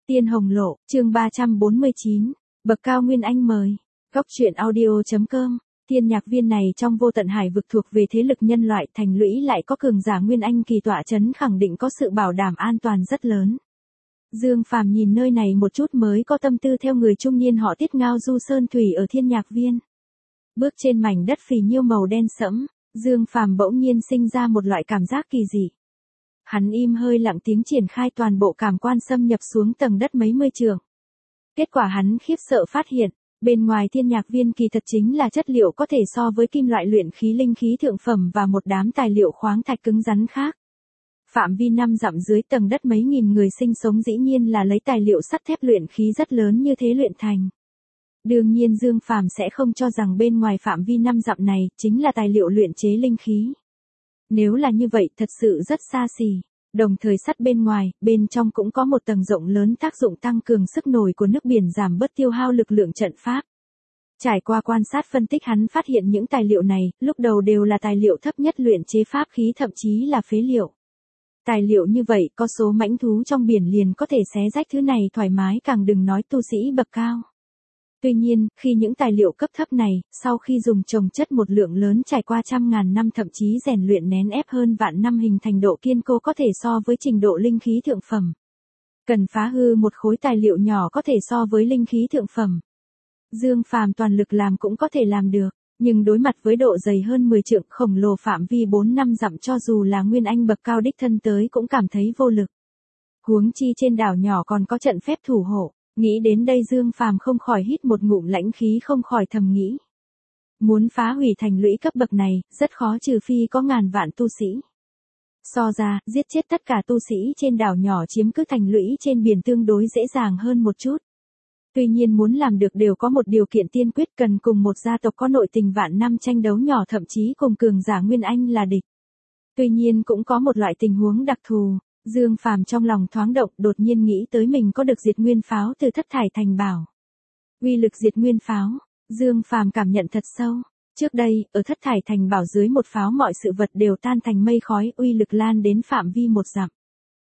Tiên Hồng Lộ, chương 349, Bậc Cao Nguyên Anh mời. Góc truyện audio.com. Thiên Nhạc Viên này trong vô tận hải vực thuộc về thế lực nhân loại, thành lũy lại có cường giả Nguyên Anh kỳ tọa chấn, khẳng định có sự bảo đảm an toàn rất lớn. Dương Phàm nhìn nơi này một chút mới có tâm tư theo người trung niên họ Tiết ngao du sơn thủy ở Thiên Nhạc Viên. Bước trên mảnh đất phì nhiêu màu đen sẫm, Dương Phàm bỗng nhiên sinh ra một loại cảm giác kỳ dị. Hắn im hơi lặng tiếng triển khai toàn bộ cảm quan xâm nhập xuống tầng đất mấy mươi trượng. Kết quả hắn khiếp sợ phát hiện, bên ngoài Thiên Nhạc Viên kỳ thật chính là chất liệu có thể so với kim loại luyện khí linh khí thượng phẩm và một đám tài liệu khoáng thạch cứng rắn khác. Phạm vi 5 dặm dưới tầng đất mấy nghìn người sinh sống dĩ nhiên là lấy tài liệu sắt thép luyện khí rất lớn như thế luyện thành. Đương nhiên Dương Phàm sẽ không cho rằng bên ngoài phạm vi 5 dặm này chính là tài liệu luyện chế linh khí. Nếu là như vậy thật sự rất xa xỉ. Đồng thời sắt bên ngoài, bên trong cũng có một tầng rộng lớn tác dụng tăng cường sức nổi của nước biển, giảm bớt tiêu hao lực lượng trận pháp. Trải qua quan sát phân tích, hắn phát hiện những tài liệu này, lúc đầu đều là tài liệu thấp nhất luyện chế pháp khí, thậm chí là phế liệu. Tài liệu như vậy, có số mãnh thú trong biển liền có thể xé rách thứ này thoải mái, càng đừng nói tu sĩ bậc cao. Tuy nhiên, khi những tài liệu cấp thấp này, sau khi dùng trồng chất một lượng lớn trải qua trăm ngàn năm thậm chí rèn luyện nén ép hơn vạn năm hình thành độ kiên cố có thể so với trình độ linh khí thượng phẩm. Cần phá hư một khối tài liệu nhỏ có thể so với linh khí thượng phẩm. Dương Phàm toàn lực làm cũng có thể làm được, nhưng đối mặt với độ dày hơn 10 trượng khổng lồ phạm vi 4-5 dặm, cho dù là Nguyên Anh bậc cao đích thân tới cũng cảm thấy vô lực. Huống chi trên đảo nhỏ còn có trận phép thủ hộ. Nghĩ đến đây Dương Phàm không khỏi hít một ngụm lãnh khí, không khỏi thầm nghĩ. Muốn phá hủy thành lũy cấp bậc này, rất khó trừ phi có ngàn vạn tu sĩ. So ra, giết chết tất cả tu sĩ trên đảo nhỏ chiếm cứ thành lũy trên biển tương đối dễ dàng hơn một chút. Tuy nhiên muốn làm được đều có một điều kiện tiên quyết, cần cùng một gia tộc có nội tình vạn năm tranh đấu nhỏ, thậm chí cùng cường giả Nguyên Anh là địch. Tuy nhiên cũng có một loại tình huống đặc thù. Dương Phàm trong lòng thoáng động, đột nhiên nghĩ tới mình có được diệt nguyên pháo từ Thất Thải Thành Bảo. Uy lực diệt nguyên pháo, Dương Phàm cảm nhận thật sâu. Trước đây, ở Thất Thải Thành Bảo dưới một pháo mọi sự vật đều tan thành mây khói, uy lực lan đến phạm vi 1 dặm.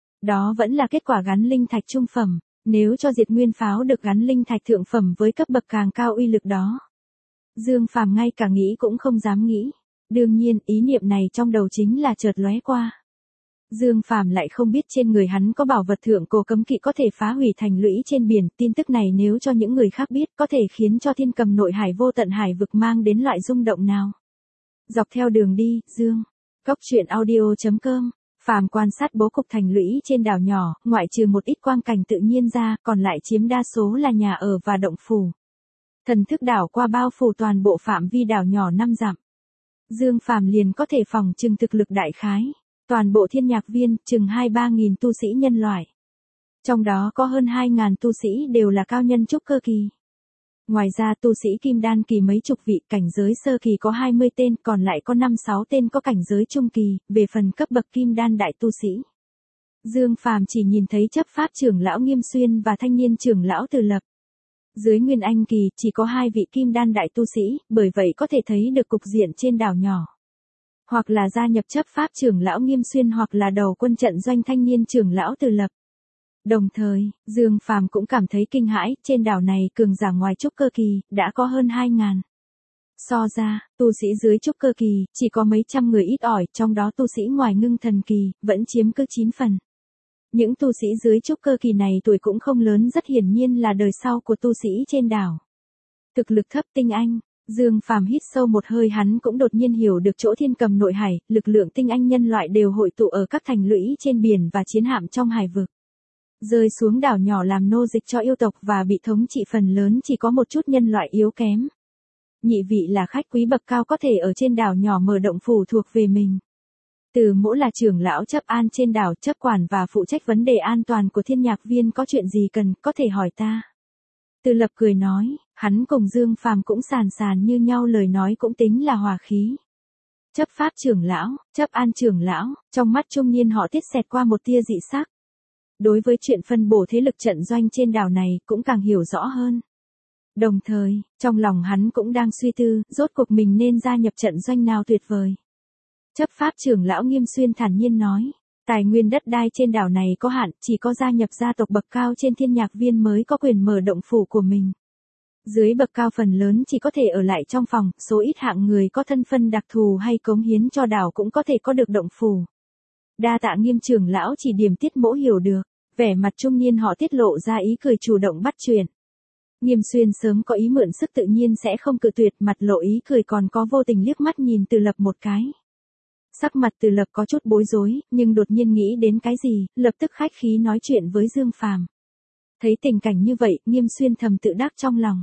Đó vẫn là kết quả gắn linh thạch trung phẩm, nếu cho diệt nguyên pháo được gắn linh thạch thượng phẩm với cấp bậc càng cao uy lực đó. Dương Phàm ngay cả nghĩ cũng không dám nghĩ. Đương nhiên, ý niệm này trong đầu chính là chợt lóe qua. Dương Phàm lại không biết trên người hắn có bảo vật thượng cổ cấm kỵ có thể phá hủy thành lũy trên biển, tin tức này nếu cho những người khác biết có thể khiến cho Thiên Cầm nội hải vô tận hải vực mang đến loại rung động nào. Dọc theo đường đi, Dương. Góc truyện audio.com. Phàm quan sát bố cục thành lũy trên đảo nhỏ, ngoại trừ một ít quang cảnh tự nhiên ra, còn lại chiếm đa số là nhà ở và động phủ. Thần thức đảo qua bao phủ toàn bộ phạm vi đảo nhỏ 5 dặm. Dương Phàm liền có thể phòng trừng thực lực đại khái. Toàn bộ Thiên Nhạc Viên, chừng 2-3 nghìn tu sĩ nhân loại. Trong đó có hơn 2.000 tu sĩ đều là cao nhân trúc cơ kỳ. Ngoài ra tu sĩ kim đan kỳ mấy chục vị, cảnh giới sơ kỳ có 20 tên, còn lại có 5-6 tên có cảnh giới trung kỳ, về phần cấp bậc kim đan đại tu sĩ. Dương Phàm chỉ nhìn thấy chấp pháp trưởng lão Nghiêm Xuyên và thanh niên trưởng lão Từ Lập. Dưới Nguyên Anh kỳ, chỉ có 2 vị kim đan đại tu sĩ, bởi vậy có thể thấy được cục diện trên đảo nhỏ. Hoặc là gia nhập chấp pháp trưởng lão Nghiêm Xuyên, hoặc là đầu quân trận doanh thanh niên trưởng lão Từ Lập. Đồng thời, Dương Phàm cũng cảm thấy kinh hãi, trên đảo này cường giả ngoài trúc cơ kỳ, đã có hơn 2.000. So ra, tu sĩ dưới trúc cơ kỳ, chỉ có mấy trăm người ít ỏi, trong đó tu sĩ ngoài ngưng thần kỳ, vẫn chiếm cứ 9 phần. Những tu sĩ dưới trúc cơ kỳ này tuổi cũng không lớn, rất hiển nhiên là đời sau của tu sĩ trên đảo. Thực lực thấp tinh anh. Dương Phàm hít sâu một hơi, hắn cũng đột nhiên hiểu được chỗ Thiên Cầm nội hải, lực lượng tinh anh nhân loại đều hội tụ ở các thành lũy trên biển và chiến hạm trong hải vực. Rơi xuống đảo nhỏ làm nô dịch cho yêu tộc và bị thống trị, phần lớn chỉ có một chút nhân loại yếu kém. Nhị vị là khách quý bậc cao có thể ở trên đảo nhỏ mở động phủ thuộc về mình. Từ Mỗ là trưởng lão chấp an trên đảo, chấp quản và phụ trách vấn đề an toàn của Thiên Nhạc Viên, có chuyện gì cần, có thể hỏi ta. Từ Lập cười nói, hắn cùng Dương Phàm cũng sàn sàn như nhau, lời nói cũng tính là hòa khí. Chấp pháp trưởng lão, chấp an trưởng lão, trong mắt trung niên họ Tiết xẹt qua một tia dị sắc. Đối với chuyện phân bổ thế lực trận doanh trên đảo này cũng càng hiểu rõ hơn. Đồng thời, trong lòng hắn cũng đang suy tư, rốt cuộc mình nên gia nhập trận doanh nào tuyệt vời. Chấp pháp trưởng lão Nghiêm Xuyên thản nhiên nói, Tài nguyên đất đai trên đảo này có hạn, chỉ có gia nhập gia tộc bậc cao trên Thiên Nhạc Viên mới có quyền mở động phủ của mình. Dưới bậc cao phần lớn chỉ có thể ở lại trong phòng, số ít hạng người có thân phân đặc thù hay cống hiến cho đảo cũng có thể có được động phủ. Đa tạ Nghiêm trưởng lão chỉ điểm Tiết Mỗ hiểu được, vẻ mặt trung niên họ Tiết lộ ra ý cười chủ động bắt chuyện. Nghiêm Xuyên sớm có ý mượn sức tự nhiên sẽ không cự tuyệt, mặt lộ ý cười còn có vô tình liếc mắt nhìn Từ Lập một cái. Sắc mặt Từ Lập có chút bối rối, nhưng đột nhiên nghĩ đến cái gì, lập tức khách khí nói chuyện với Dương Phàm. Thấy tình cảnh như vậy, Nghiêm Xuyên thầm tự đắc trong lòng.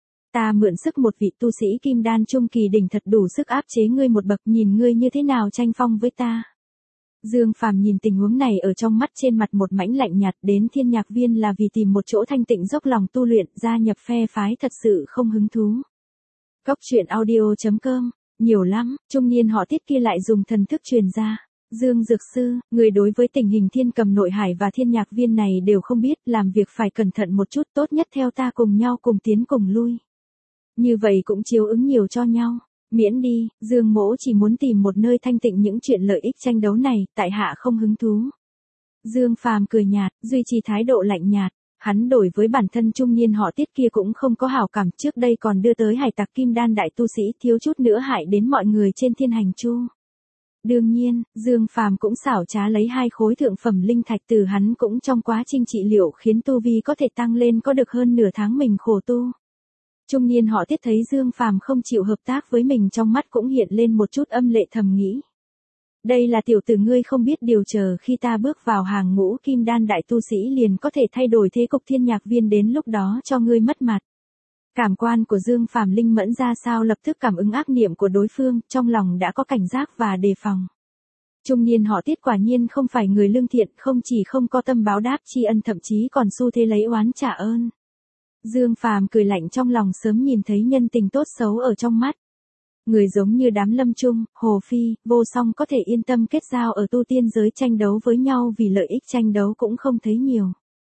Ta mượn sức một vị tu sĩ kim đan trung kỳ đỉnh thật đủ sức áp chế ngươi một bậc, nhìn ngươi như thế nào tranh phong với ta. Dương Phàm nhìn tình huống này ở trong mắt, trên mặt một mảnh lạnh nhạt, đến Thiên Nhạc Viên là vì tìm một chỗ thanh tịnh dốc lòng tu luyện, gia nhập phe phái thật sự không hứng thú. Cốc truyện audio.com, nhiều lắm, trung niên họ Tiết kia lại dùng thần thức truyền ra. Dương Dược Sư, người đối với tình hình Thiên Cầm Nội Hải và Thiên Nhạc Viên này đều không biết, làm việc phải cẩn thận một chút, tốt nhất theo ta cùng nhau cùng tiến cùng lui. Như vậy cũng chiếu ứng nhiều cho nhau. Miễn đi, Dương Mỗ chỉ muốn tìm một nơi thanh tịnh, những chuyện lợi ích tranh đấu này, tại hạ không hứng thú. Dương Phàm cười nhạt, duy trì thái độ lạnh nhạt. Hắn đổi với bản thân trung niên họ Tiết kia cũng không có hảo cảm, trước đây còn đưa tới hải tặc kim đan đại tu sĩ, thiếu chút nữa hại đến mọi người trên Thiên Hành Chu. Đương nhiên, Dương Phàm cũng xảo trá lấy 2 khối thượng phẩm linh thạch từ hắn, cũng trong quá trình trị liệu khiến tu vi có thể tăng lên có được hơn nửa tháng mình khổ tu. Trung niên họ Tiết thấy Dương Phàm không chịu hợp tác với mình, trong mắt cũng hiện lên một chút âm lệ, thầm nghĩ. Đây là tiểu tử ngươi không biết điều, chờ khi ta bước vào hàng ngũ kim đan đại tu sĩ liền có thể thay đổi thế cục Thiên Nhạc Viên, đến lúc đó cho ngươi mất mặt. Cảm quan của Dương Phàm linh mẫn ra sao, lập tức cảm ứng ác niệm của đối phương, trong lòng đã có cảnh giác và đề phòng. Trung niên họ Tiết quả nhiên không phải người lương thiện, không chỉ không có tâm báo đáp tri ân, thậm chí còn xu thế lấy oán trả ơn. Dương Phàm cười lạnh trong lòng, sớm nhìn thấy nhân tình tốt xấu ở trong mắt. Người giống như đám Lâm Trung, Hồ Phi, Vô Song có thể yên tâm kết giao ở tu tiên giới, tranh đấu với nhau vì lợi ích tranh đấu cũng không thấy nhiều.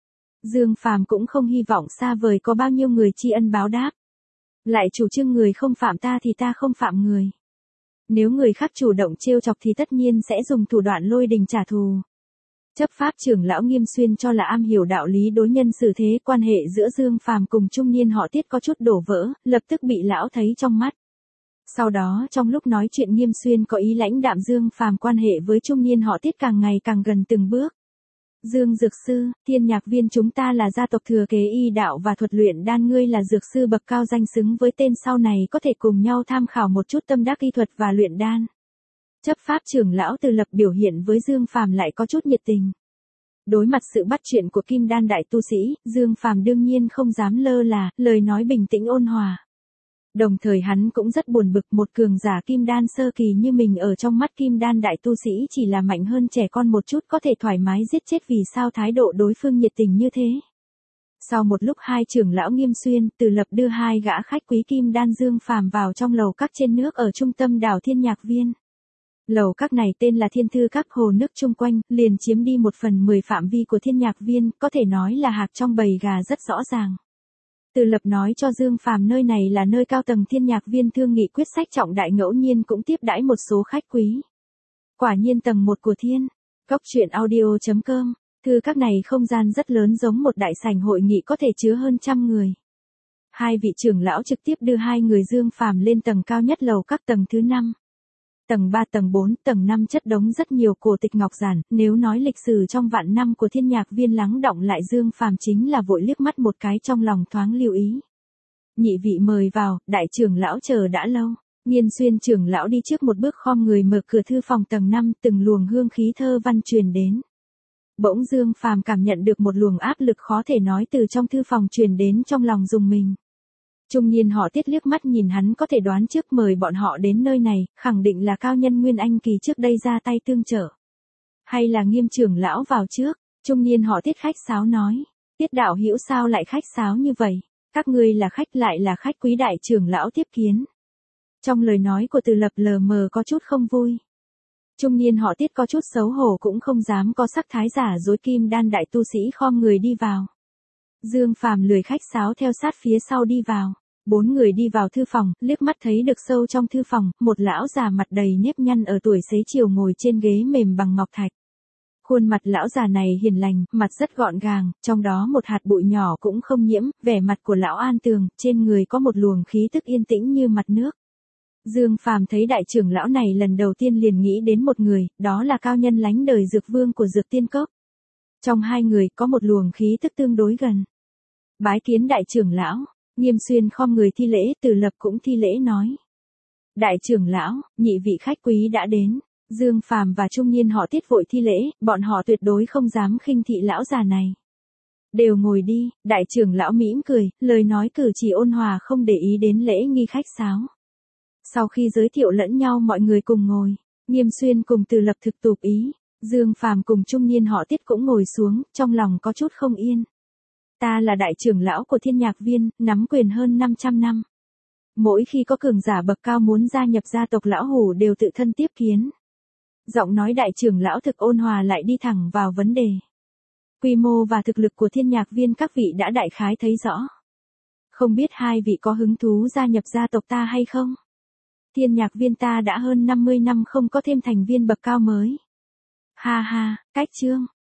Dương Phàm cũng không hy vọng xa vời có bao nhiêu người tri ân báo đáp. Lại chủ trương người không phạm ta thì ta không phạm người. Nếu người khác chủ động trêu chọc thì tất nhiên sẽ dùng thủ đoạn lôi đình trả thù. Chấp pháp trưởng lão Nghiêm Xuyên cho là am hiểu đạo lý đối nhân xử thế, quan hệ giữa Dương Phàm cùng trung niên họ Tiết có chút đổ vỡ, lập tức bị lão thấy trong mắt. Sau đó trong lúc nói chuyện, Nghiêm Xuyên có ý lãnh đạm Dương Phàm quan hệ với trung niên họ Tiết càng ngày càng gần từng bước. Dương Dược Sư, Thiên Nhạc Viên chúng ta là gia tộc thừa kế y đạo và thuật luyện đan, ngươi là dược sư bậc cao danh xứng với tên, sau này có thể cùng nhau tham khảo một chút tâm đắc y thuật và luyện đan. Chấp pháp trưởng lão Từ Lập biểu hiện với Dương Phàm lại có chút nhiệt tình. Đối mặt sự bắt chuyện của kim đan đại tu sĩ, Dương Phàm đương nhiên không dám lơ là, lời nói bình tĩnh ôn hòa. Đồng thời hắn cũng rất buồn bực, một cường giả kim đan sơ kỳ như mình ở trong mắt kim đan đại tu sĩ chỉ là mạnh hơn trẻ con một chút, có thể thoải mái giết chết, vì sao thái độ đối phương nhiệt tình như thế. Sau một lúc, 2 trưởng lão Nghiêm Xuyên, Từ Lập đưa 2 gã khách quý kim đan Dương Phàm vào trong lầu các trên nước ở trung tâm đảo Thiên Nhạc Viên. Lầu các này tên là Thiên Thư Các, hồ nước chung quanh liền chiếm đi 1/10 phạm vi của Thiên Nhạc Viên, có thể nói là hạc trong bầy gà rất rõ ràng. Từ Lập nói cho Dương Phàm nơi này là nơi cao tầng Thiên Nhạc Viên thương nghị quyết sách trọng đại, ngẫu nhiên cũng tiếp đãi một số khách quý. Quả nhiên tầng 1 của Thiên Cốc truyện audio.com, thư các này không gian rất lớn, giống một đại sảnh hội nghị có thể chứa hơn 100 người. 2 vị trưởng lão trực tiếp đưa 2 người Dương Phàm lên tầng cao nhất lầu các, tầng thứ 5. Tầng 3, tầng 4, tầng 5 chất đống rất nhiều cổ tịch ngọc giản, nếu nói lịch sử trong vạn năm của Thiên Nhạc Viên lắng đọng lại, Dương Phàm chính là vội liếc mắt một cái, trong lòng thoáng lưu ý. Nhị vị mời vào, đại trưởng lão chờ đã lâu. Nghiên Xuyên trưởng lão đi trước một bước khom người mở cửa thư phòng tầng 5, từng luồng hương khí thơ văn truyền đến. Bỗng Dương Phàm cảm nhận được một luồng áp lực khó thể nói từ trong thư phòng truyền đến, trong lòng rùng mình. Trung niên họ Tiết liếc mắt nhìn hắn, có thể đoán trước mời bọn họ đến nơi này, khẳng định là cao nhân Nguyên Anh kỳ trước đây ra tay tương trợ. Hay là Nghiêm trưởng lão vào trước? Trung niên họ Tiết khách sáo nói. Tiết đạo hữu sao lại khách sáo như vậy? Các ngươi là khách, lại là khách quý, đại trưởng lão tiếp kiến. Trong lời nói của Từ Lập lờ mờ có chút không vui. Trung niên họ Tiết có chút xấu hổ, cũng không dám có sắc thái giả dối, kim đan đại tu sĩ khom người đi vào. Dương Phàm lười khách sáo theo sát phía sau đi vào. 4 người đi vào thư phòng, liếc mắt thấy được sâu trong thư phòng, một lão già mặt đầy nếp nhăn ở tuổi xế chiều ngồi trên ghế mềm bằng ngọc thạch. Khuôn mặt lão già này hiền lành, mặt rất gọn gàng, trong đó một hạt bụi nhỏ cũng không nhiễm, vẻ mặt của lão an tường, trên người có một luồng khí tức yên tĩnh như mặt nước. Dương Phàm thấy đại trưởng lão này lần đầu tiên liền nghĩ đến một người, đó là cao nhân lánh đời dược vương của dược tiên cốc. Trong hai người có một luồng khí tức tương đối gần. Bái kiến đại trưởng lão, Nghiêm Xuyên khom người thi lễ, Từ Lập cũng thi lễ nói. Đại trưởng lão, nhị vị khách quý đã đến. Dương Phàm và trung niên họ Tiết vội thi lễ, bọn họ tuyệt đối không dám khinh thị lão già này. Đều ngồi đi, đại trưởng lão mỉm cười, lời nói cử chỉ ôn hòa không để ý đến lễ nghi khách sáo. Sau khi giới thiệu lẫn nhau mọi người cùng ngồi, Nghiêm Xuyên cùng Từ Lập thực tục ý, Dương Phàm cùng trung niên họ Tiết cũng ngồi xuống, trong lòng có chút không yên. Ta là đại trưởng lão của Thiên Nhạc Viên, nắm quyền hơn 500 năm. Mỗi khi có cường giả bậc cao muốn gia nhập gia tộc lão hủ đều tự thân tiếp kiến. Giọng nói đại trưởng lão thực ôn hòa lại đi thẳng vào vấn đề. Quy mô và thực lực của Thiên Nhạc Viên các vị đã đại khái thấy rõ. Không biết hai vị có hứng thú gia nhập gia tộc ta hay không? Thiên Nhạc Viên ta đã hơn 50 năm không có thêm thành viên bậc cao mới. Ha ha, cách chương,